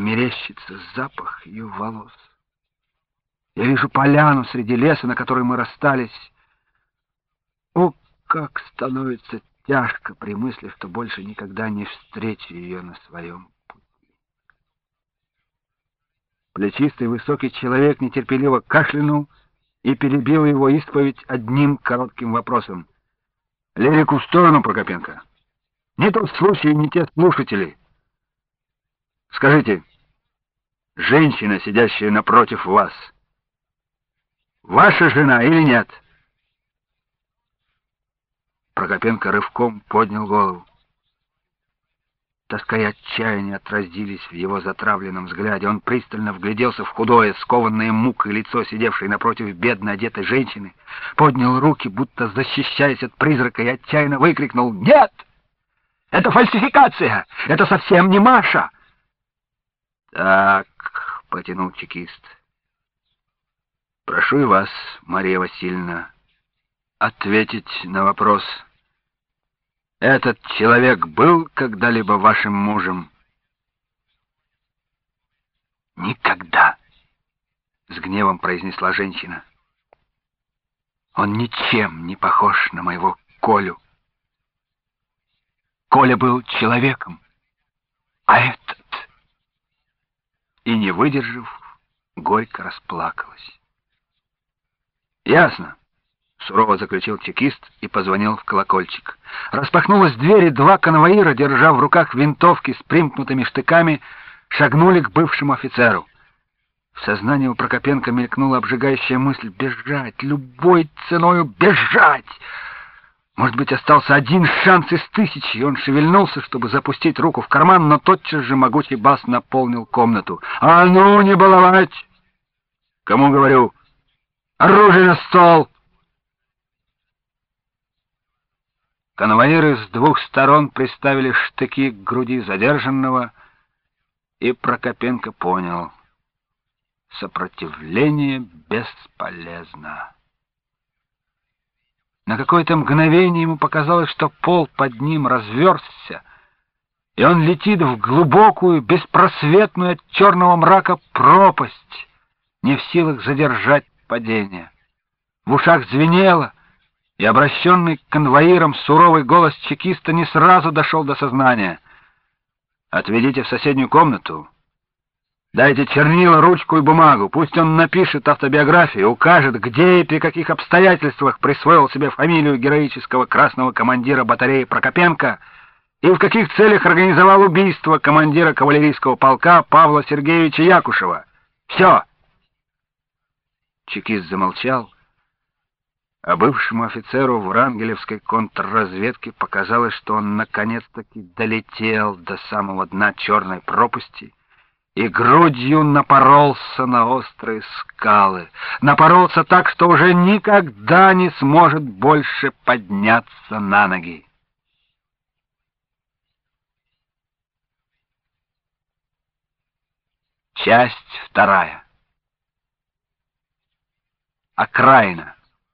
мерещится запах ее волос. Я вижу поляну среди леса, на которой мы расстались. О, как становится тяжко при мысли, что больше никогда не встречу ее на своем пути. Плечистый высокий человек нетерпеливо кашлянул и перебил его исповедь одним коротким вопросом. «Лирику в сторону, Прокопенко. Не тот случай, не те слушатели. Скажите, женщина, сидящая напротив вас, ваша жена или нет?» Прокопенко рывком поднял голову. Тоска и отчаяние отразились в его затравленном взгляде. Он пристально вгляделся в худое, скованное мукой лицо, сидевшей напротив бедно одетой женщины, поднял руки, будто защищаясь от призрака, и отчаянно выкрикнул: «Нет! Это фальсификация! Это совсем не Маша!» «Так», — протянул чекист, — «прошу и вас, Мария Васильевна, ответить на вопрос. Этот человек был когда-либо вашим мужем?» «Никогда», — с гневом произнесла женщина. «Он ничем не похож на моего Колю. Коля был человеком, а этот...» И, не выдержав, горько расплакалась. «Ясно», — сурово заключил чекист и позвонил в колокольчик. Распахнулась дверь, и два конвоира, держа в руках винтовки с примкнутыми штыками, шагнули к бывшему офицеру. В сознании у Прокопенко мелькнула обжигающая мысль: бежать, любой ценою бежать! Может быть, остался один шанс из тысячи, и он шевельнулся, чтобы запустить руку в карман, но тотчас же могучий бас наполнил комнату. «А ну, не баловать! Кому говорю? Оружие на стол!» Конвоиры с двух сторон приставили штыки к груди задержанного, и Прокопенко понял — сопротивление бесполезно. На какое-то мгновение ему показалось, что пол под ним разверзся, и он летит в глубокую, беспросветную от черного мрака пропасть, не в силах задержать падение. В ушах звенело, и обращенный к конвоирам суровый голос чекиста не сразу дошел до сознания. «Отведите в соседнюю комнату. Дайте чернила, ручку и бумагу. Пусть он напишет автобиографию, укажет, где и при каких обстоятельствах присвоил себе фамилию героического красного командира батареи Прокопенко и в каких целях организовал убийство командира кавалерийского полка Павла Сергеевича Якушева. Все!» Чекист замолчал, а бывшему офицеру врангелевской контрразведки показалось, что он наконец-таки долетел до самого дна черной пропасти и грудью напоролся на острые скалы. Напоролся так, что уже никогда не сможет больше подняться на ноги. Часть вторая. Окраина.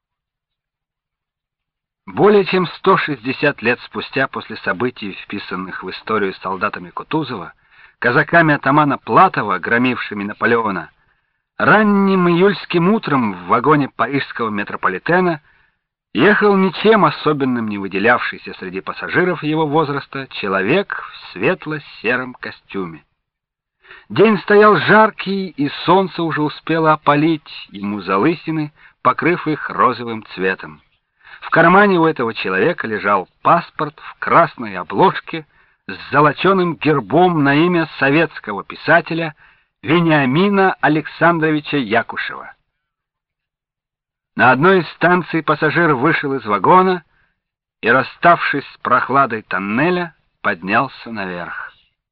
Более чем 160 лет спустя после событий, вписанных в историю солдатами Кутузова, казаками атамана Платова, громившими Наполеона, ранним июльским утром в вагоне парижского метрополитена ехал ничем особенным не выделявшийся среди пассажиров его возраста человек в светло-сером костюме. День стоял жаркий, и солнце уже успело опалить ему залысины, покрыв их розовым цветом. В кармане у этого человека лежал паспорт в красной обложке с золоченым гербом на имя советского писателя Вениамина Александровича Якушева. На одной из станций пассажир вышел из вагона и, расставшись с прохладой тоннеля, поднялся наверх.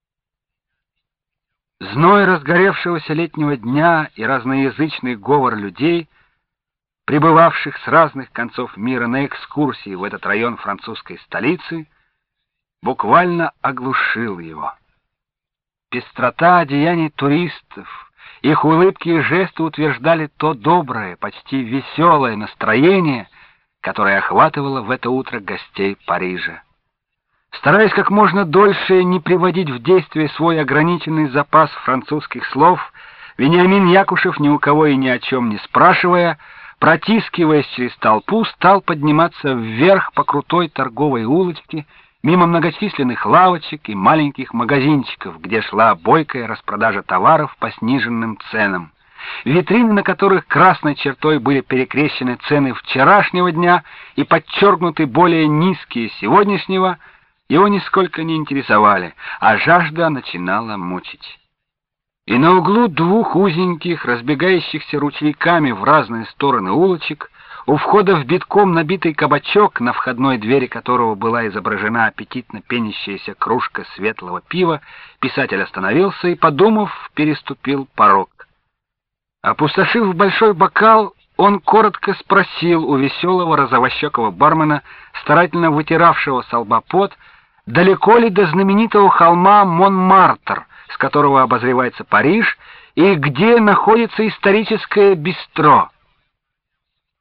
Зной разгоревшегося летнего дня и разноязычный говор людей, прибывавших с разных концов мира на экскурсии в этот район французской столицы, буквально оглушил его. Пестрота одеяний туристов, их улыбки и жесты утверждали то доброе, почти веселое настроение, которое охватывало в это утро гостей Парижа. Стараясь как можно дольше не приводить в действие свой ограниченный запас французских слов, Вениамин Якушев, ни у кого и ни о чем не спрашивая, протискиваясь через толпу, стал подниматься вверх по крутой торговой улочке, мимо многочисленных лавочек и маленьких магазинчиков, где шла бойкая распродажа товаров по сниженным ценам. Витрины, на которых красной чертой были перекрещены цены вчерашнего дня и подчеркнуты более низкие сегодняшнего, его нисколько не интересовали, а жажда начинала мучить. И на углу двух узеньких, разбегающихся ручейками в разные стороны улочек, у входа в битком набитый кабачок, на входной двери которого была изображена аппетитно пенящаяся кружка светлого пива, писатель остановился и, подумав, переступил порог. Опустошив большой бокал, он коротко спросил у веселого розовощекого бармена, старательно вытиравшего со лба пот, далеко ли до знаменитого холма Монмартр, с которого обозревается Париж, и где находится историческое бистро.